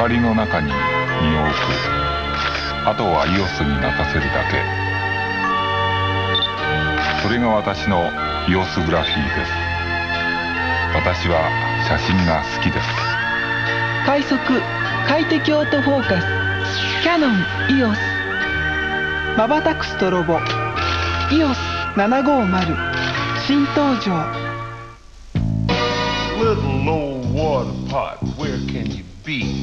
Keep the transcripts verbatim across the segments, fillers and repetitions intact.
りの中に身を置く。あとはイオスに任せるだけ。それが私のイオスグラフィーです。私は写真が好きです。 快速快適オートフォーカスキヤノンイオス。まばたくストロボイオスななごーまる新登場。 Little old water pot, where can you be?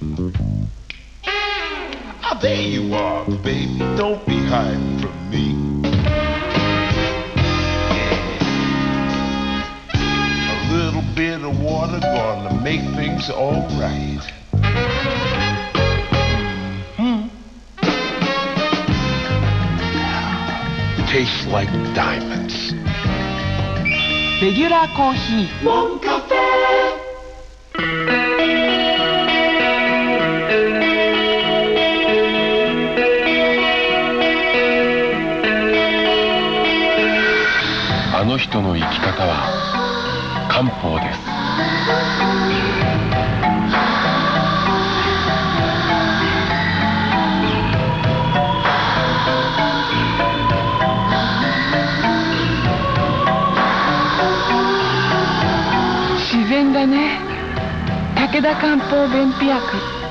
Ah, there you are, baby, don't be hiding from me. Yeah. A little bit of water gonna make things all right. Hmm. Tastes like diamonds. レギュラーコーヒーモンカフェ。 あの人の生き方は漢方です。 自然だね。武田漢方便秘薬。